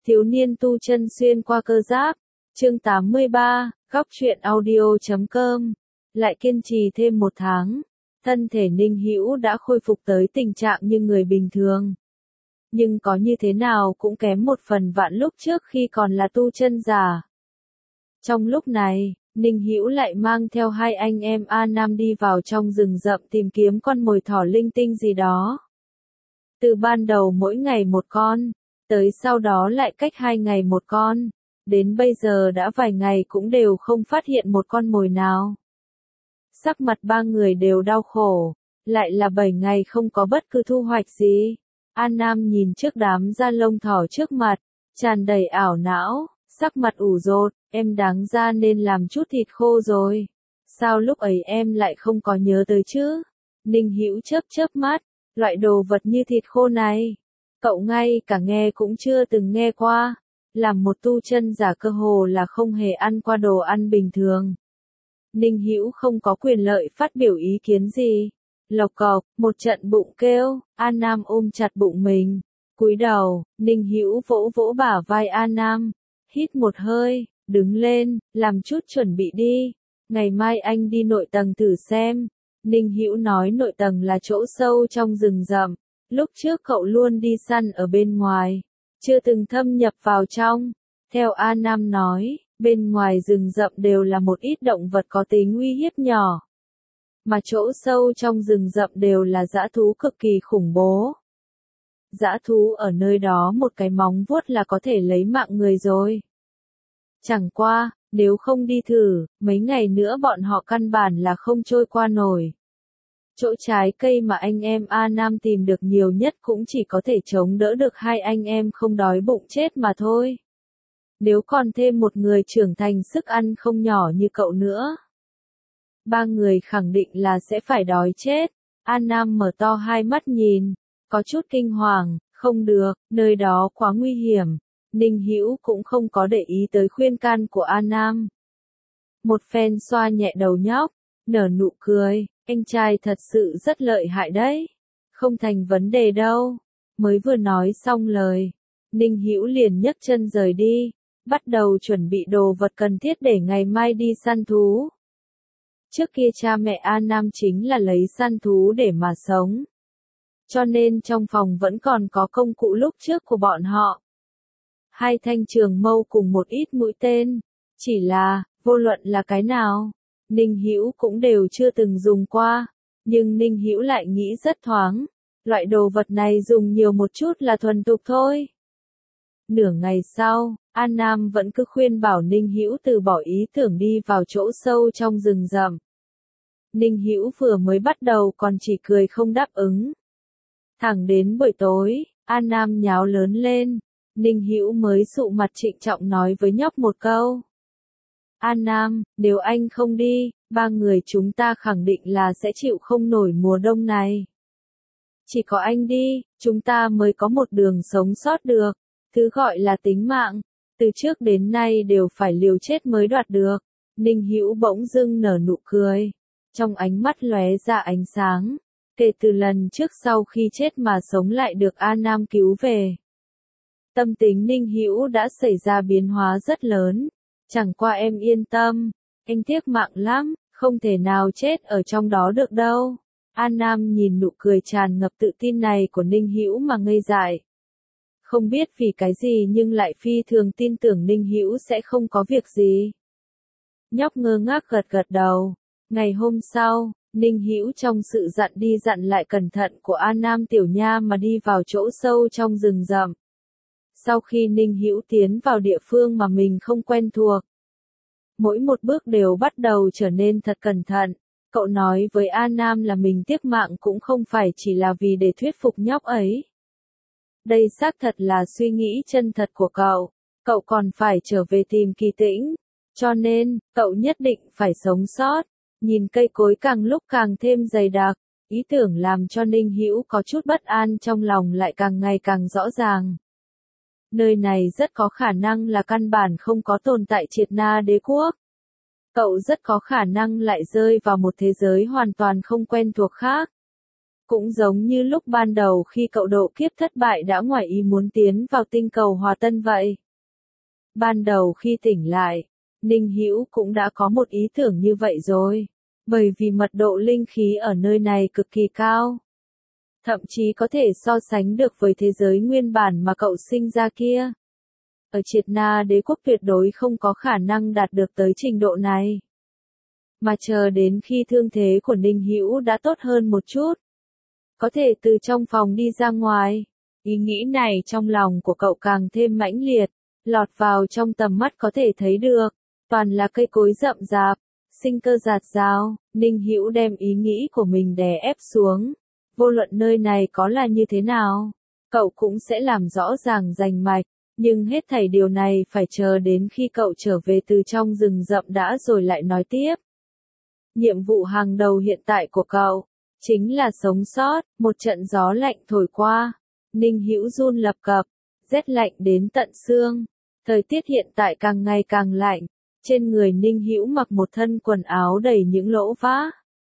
Thiếu niên tu chân xuyên qua cơ giáp. Chương 83, góc truyện audio.com. Lại kiên trì thêm 1 tháng, thân thể Ninh Hữu đã khôi phục tới tình trạng như người bình thường. Nhưng có như thế nào cũng kém 1 phần vạn lúc trước khi còn là tu chân giả. Trong lúc này, Ninh Hữu lại mang theo 2 anh em A Nam đi vào trong rừng rậm tìm kiếm con mồi thỏ linh tinh gì đó. Từ ban đầu mỗi ngày 1 con, tới sau đó lại cách 2 ngày 1 con, đến bây giờ đã vài ngày cũng đều không phát hiện một con mồi nào. Sắc mặt 3 người đều đau khổ, lại là 7 ngày không có bất cứ thu hoạch gì. An Nam nhìn trước đám da lông thỏ trước mặt, tràn đầy ảo não, sắc mặt ủ rột, em đáng ra nên làm chút thịt khô rồi. Sao lúc ấy em lại không có nhớ tới chứ? Ninh Hữu chớp mắt, loại đồ vật như thịt khô này, cậu ngay cả nghe cũng chưa từng nghe qua. Làm một tu chân giả cơ hồ là không hề ăn qua đồ ăn bình thường. Ninh Hữu không có quyền lợi phát biểu ý kiến gì. Lộc cộc, một trận bụng kêu, An Nam ôm chặt bụng mình. Cúi đầu, Ninh Hữu vỗ vỗ bả vai An Nam. Hít một hơi, đứng lên, làm chút chuẩn bị đi. Ngày mai anh đi nội tầng thử xem. Ninh Hữu nói nội tầng là chỗ sâu trong rừng rậm. Lúc trước cậu luôn đi săn ở bên ngoài, chưa từng thâm nhập vào trong. Theo A Nam nói, bên ngoài rừng rậm đều là một ít động vật có tính uy hiếp nhỏ. Mà chỗ sâu trong rừng rậm đều là dã thú cực kỳ khủng bố. Dã thú ở nơi đó một cái móng vuốt là có thể lấy mạng người rồi. Chẳng qua, nếu không đi thử, mấy ngày nữa bọn họ căn bản là không trôi qua nổi. Chỗ trái cây mà anh em A Nam tìm được nhiều nhất cũng chỉ có thể chống đỡ được 2 anh em không đói bụng chết mà thôi. Nếu còn thêm một người trưởng thành sức ăn không nhỏ như cậu nữa, 3 người khẳng định là sẽ phải đói chết. A Nam mở to 2 mắt nhìn, có chút kinh hoàng, không được, nơi đó quá nguy hiểm. Ninh Hữu cũng không có để ý tới khuyên can của A Nam. Một phen xoa nhẹ đầu nhóc, nở nụ cười, anh trai thật sự rất lợi hại đấy. Không thành vấn đề đâu. Mới vừa nói xong lời, Ninh Hữu liền nhấc chân rời đi, bắt đầu chuẩn bị đồ vật cần thiết để ngày mai đi săn thú. Trước kia cha mẹ A Nam chính là lấy săn thú để mà sống. Cho nên trong phòng vẫn còn có công cụ lúc trước của bọn họ. 2 thanh trường mâu cùng một ít mũi tên. Chỉ là, vô luận là cái nào, Ninh Hữu cũng đều chưa từng dùng qua. Nhưng Ninh Hữu lại nghĩ rất thoáng. Loại đồ vật này dùng nhiều một chút là thuần thục thôi. Nửa ngày sau, An Nam vẫn cứ khuyên bảo Ninh Hữu từ bỏ ý tưởng đi vào chỗ sâu trong rừng rậm. Ninh Hữu vừa mới bắt đầu còn chỉ cười không đáp ứng. Thẳng đến buổi tối, An Nam nháo lớn lên, Ninh Hữu mới sụ mặt trịnh trọng nói với nhóc một câu. An Nam, nếu anh không đi, 3 người chúng ta khẳng định là sẽ chịu không nổi mùa đông này. Chỉ có anh đi, chúng ta mới có một đường sống sót được. Thứ gọi là tính mạng, từ trước đến nay đều phải liều chết mới đoạt được. Ninh Hữu bỗng dưng nở nụ cười, trong ánh mắt lóe ra ánh sáng. Kể từ lần trước sau khi chết mà sống lại được A Nam cứu về, tâm tính Ninh Hữu đã xảy ra biến hóa rất lớn. Chẳng qua em yên tâm, anh tiếc mạng lắm, không thể nào chết ở trong đó được đâu. A Nam nhìn nụ cười tràn ngập tự tin này của Ninh Hữu mà ngây dại. Không biết vì cái gì nhưng lại phi thường tin tưởng Ninh Hữu sẽ không có việc gì. Nhóc ngơ ngác gật gật đầu. Ngày hôm sau, Ninh Hữu trong sự dặn đi dặn lại cẩn thận của A Nam tiểu nha mà đi vào chỗ sâu trong rừng rậm. Sau khi Ninh Hữu tiến vào địa phương mà mình không quen thuộc, mỗi một bước đều bắt đầu trở nên thật cẩn thận. Cậu nói với A Nam là mình tiếc mạng cũng không phải chỉ là vì để thuyết phục nhóc ấy. Đây xác thật là suy nghĩ chân thật của cậu. Cậu còn phải trở về tìm Kỳ Tĩnh. Cho nên, cậu nhất định phải sống sót. Nhìn cây cối càng lúc càng thêm dày đặc, ý tưởng làm cho Ninh Hữu có chút bất an trong lòng lại càng ngày càng rõ ràng. Nơi này rất có khả năng là căn bản không có tồn tại Triệt Na đế quốc. Cậu rất có khả năng lại rơi vào một thế giới hoàn toàn không quen thuộc khác. Cũng giống như lúc ban đầu khi cậu độ kiếp thất bại đã ngoài ý muốn tiến vào tinh cầu Hòa Tân vậy. Ban đầu khi tỉnh lại, Ninh Hữu cũng đã có một ý tưởng như vậy rồi, bởi vì mật độ linh khí ở nơi này cực kỳ cao. Thậm chí có thể so sánh được với thế giới nguyên bản mà cậu sinh ra kia. Ở Triệt Na Đế quốc tuyệt đối không có khả năng đạt được tới trình độ này. Mà chờ đến khi thương thế của Ninh Hữu đã tốt hơn một chút, có thể từ trong phòng đi ra ngoài, ý nghĩ này trong lòng của cậu càng thêm mãnh liệt, lọt vào trong tầm mắt có thể thấy được, toàn là cây cối rậm rạp, sinh cơ rạt rào. Ninh Hữu đem ý nghĩ của mình đè ép xuống, vô luận nơi này có là như thế nào, cậu cũng sẽ làm rõ ràng rành mạch, nhưng hết thảy điều này phải chờ đến khi cậu trở về từ trong rừng rậm đã rồi lại nói tiếp. Nhiệm vụ hàng đầu hiện tại của cậu chính là sống sót. Một trận gió lạnh thổi qua, Ninh Hữu run lập cập, rét lạnh đến tận xương. Thời tiết hiện tại càng ngày càng lạnh, trên người Ninh Hữu mặc một thân quần áo đầy những lỗ vá.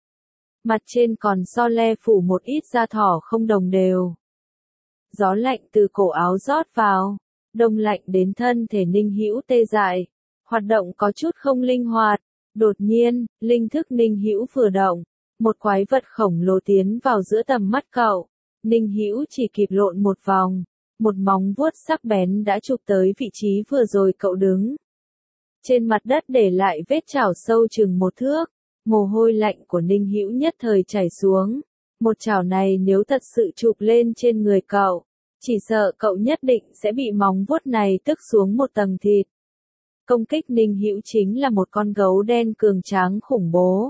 Mặt trên còn so le phủ một ít da thỏ không đồng đều. Gió lạnh từ cổ áo rót vào, đông lạnh đến thân thể Ninh Hữu tê dại, hoạt động có chút không linh hoạt. Đột nhiên, linh thức Ninh Hữu vừa động, một quái vật khổng lồ tiến vào giữa tầm mắt cậu. Ninh Hữu chỉ kịp lộn một vòng, một móng vuốt sắc bén đã chụp tới vị trí vừa rồi cậu đứng. Trên mặt đất để lại vết chảo sâu chừng 1 thước, mồ hôi lạnh của Ninh Hữu nhất thời chảy xuống. Một chảo này nếu thật sự chụp lên trên người cậu, chỉ sợ cậu nhất định sẽ bị móng vuốt này tức xuống một tầng thịt. Công kích Ninh Hữu chính là một con gấu đen cường tráng khủng bố.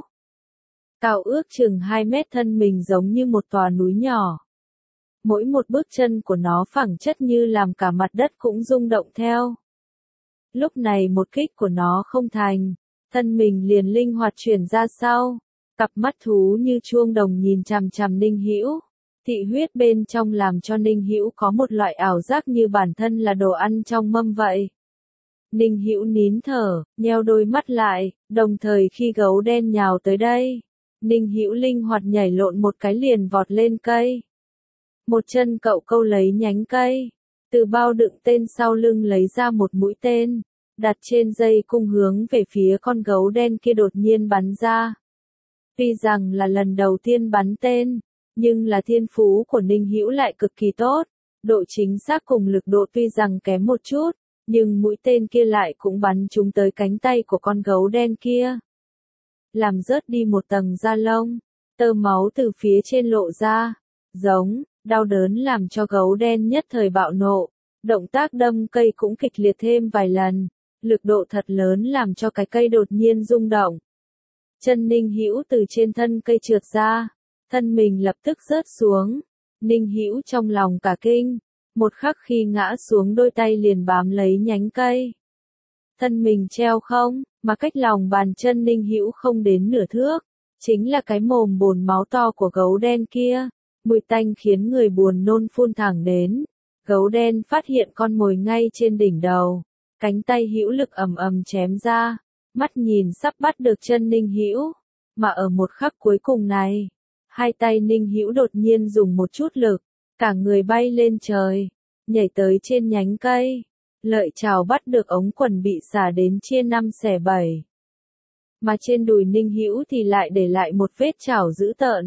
Cao ước chừng 2 mét, thân mình giống như một tòa núi nhỏ. Mỗi một bước chân của nó phảng chất như làm cả mặt đất cũng rung động theo. Lúc này một kích của nó không thành, thân mình liền linh hoạt chuyển ra sau. Cặp mắt thú như chuông đồng nhìn chằm chằm Ninh Hữu. Thị huyết bên trong làm cho Ninh Hữu có một loại ảo giác như bản thân là đồ ăn trong mâm vậy. Ninh Hữu nín thở, nheo đôi mắt lại, đồng thời khi gấu đen nhào tới đây, Ninh Hữu linh hoạt nhảy lộn một cái liền vọt lên cây. Một chân cậu câu lấy nhánh cây, từ bao đựng tên sau lưng lấy ra một mũi tên, đặt trên dây cung hướng về phía con gấu đen kia đột nhiên bắn ra. Tuy rằng là lần đầu tiên bắn tên, nhưng là thiên phú của Ninh Hữu lại cực kỳ tốt, độ chính xác cùng lực độ tuy rằng kém một chút, nhưng mũi tên kia lại cũng bắn trúng tới cánh tay của con gấu đen kia. Làm rớt đi một tầng da lông, tơ máu từ phía trên lộ ra, giống, đau đớn làm cho gấu đen nhất thời bạo nộ. Động tác đâm cây cũng kịch liệt thêm vài lần, lực độ thật lớn làm cho cái cây đột nhiên rung động. Chân Ninh Hữu từ trên thân cây trượt ra, thân mình lập tức rớt xuống. Ninh Hữu trong lòng cả kinh, một khắc khi ngã xuống đôi tay liền bám lấy nhánh cây. Thân mình treo không, mà cách lòng bàn chân Ninh Hữu không đến nửa thước, chính là cái mồm bồn máu to của gấu đen kia, mùi tanh khiến người buồn nôn phun thẳng đến. Gấu đen phát hiện con mồi ngay trên đỉnh đầu, cánh tay hữu lực ầm ầm chém ra, mắt nhìn sắp bắt được chân Ninh Hữu, mà ở một khắc cuối cùng này, hai tay Ninh Hữu đột nhiên dùng một chút lực, cả người bay lên trời, nhảy tới trên nhánh cây, lợi chảo bắt được ống quần bị xả đến chia 5 xẻ 7. Mà trên đùi Ninh Hữu thì lại để lại một vết chảo dữ tợn.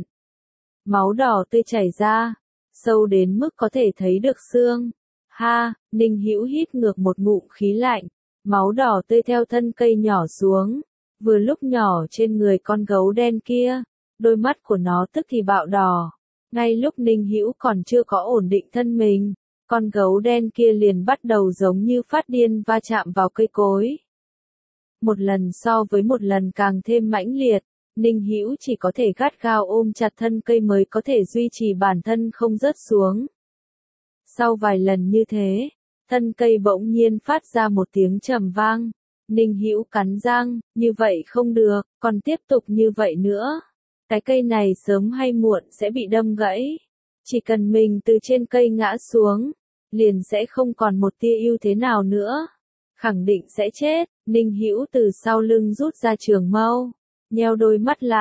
Máu đỏ tươi chảy ra, sâu đến mức có thể thấy được xương. Ha, Ninh Hữu hít ngược một ngụm khí lạnh, máu đỏ tươi theo thân cây nhỏ xuống, vừa lúc nhỏ trên người con gấu đen kia, đôi mắt của nó tức thì bạo đỏ. Ngay lúc Ninh Hữu còn chưa có ổn định thân mình, con gấu đen kia liền bắt đầu giống như phát điên va chạm vào cây cối. Một lần so với một lần càng thêm mãnh liệt, Ninh Hữu chỉ có thể gắt gao ôm chặt thân cây mới có thể duy trì bản thân không rớt xuống. Sau vài lần như thế, thân cây bỗng nhiên phát ra một tiếng trầm vang. Ninh Hữu cắn răng, như vậy không được, còn tiếp tục như vậy nữa, cái cây này sớm hay muộn sẽ bị đâm gãy. Chỉ cần mình từ trên cây ngã xuống, liền sẽ không còn một tia ưu thế nào nữa. Khẳng định sẽ chết. Ninh Hữu từ sau lưng rút ra trường mâu, nheo đôi mắt lại,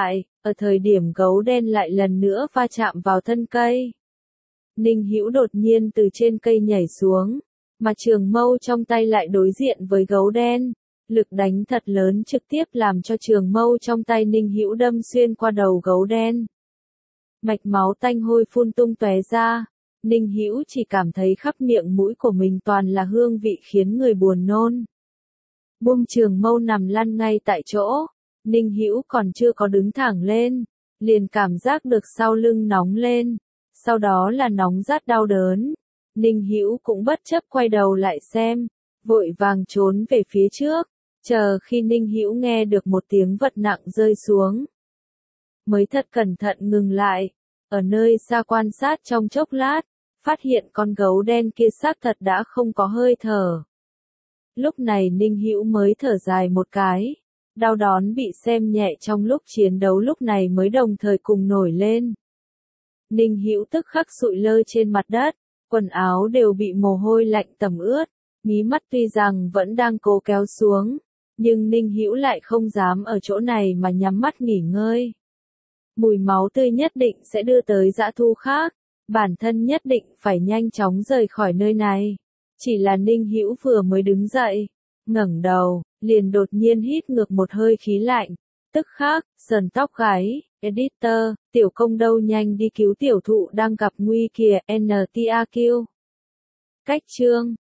ở thời điểm gấu đen lại lần nữa va chạm vào thân cây. Ninh Hữu đột nhiên từ trên cây nhảy xuống, mà trường mâu trong tay lại đối diện với gấu đen. Lực đánh thật lớn trực tiếp làm cho trường mâu trong tay Ninh Hữu đâm xuyên qua đầu gấu đen. Mạch máu tanh hôi phun tung tóe ra, Ninh Hữu chỉ cảm thấy khắp miệng mũi của mình toàn là hương vị khiến người buồn nôn. Buông trường mâu nằm lăn ngay tại chỗ, Ninh Hữu còn chưa có đứng thẳng lên, liền cảm giác được sau lưng nóng lên, sau đó là nóng rát đau đớn. Ninh Hữu cũng bất chấp quay đầu lại xem, vội vàng trốn về phía trước, chờ khi Ninh Hữu nghe được một tiếng vật nặng rơi xuống, mới thật cẩn thận ngừng lại, ở nơi xa quan sát trong chốc lát, phát hiện con gấu đen kia xác thật đã không có hơi thở. Lúc này Ninh Hữu mới thở dài một cái, đau đớn bị xem nhẹ trong lúc chiến đấu lúc này mới đồng thời cùng nổi lên. Ninh Hữu tức khắc sụi lơ trên mặt đất, quần áo đều bị mồ hôi lạnh tẩm ướt, mí mắt tuy rằng vẫn đang cố kéo xuống, nhưng Ninh Hữu lại không dám ở chỗ này mà nhắm mắt nghỉ ngơi. Mùi máu tươi nhất định sẽ đưa tới dã thú khác, bản thân nhất định phải nhanh chóng rời khỏi nơi này. Chỉ là Ninh Hữu vừa mới đứng dậy, ngẩng đầu, liền đột nhiên hít ngược một hơi khí lạnh, tức khắc, sờn tóc gáy, editor, tiểu công đâu nhanh đi cứu tiểu thụ đang gặp nguy kìa, NTAQ. Cách chương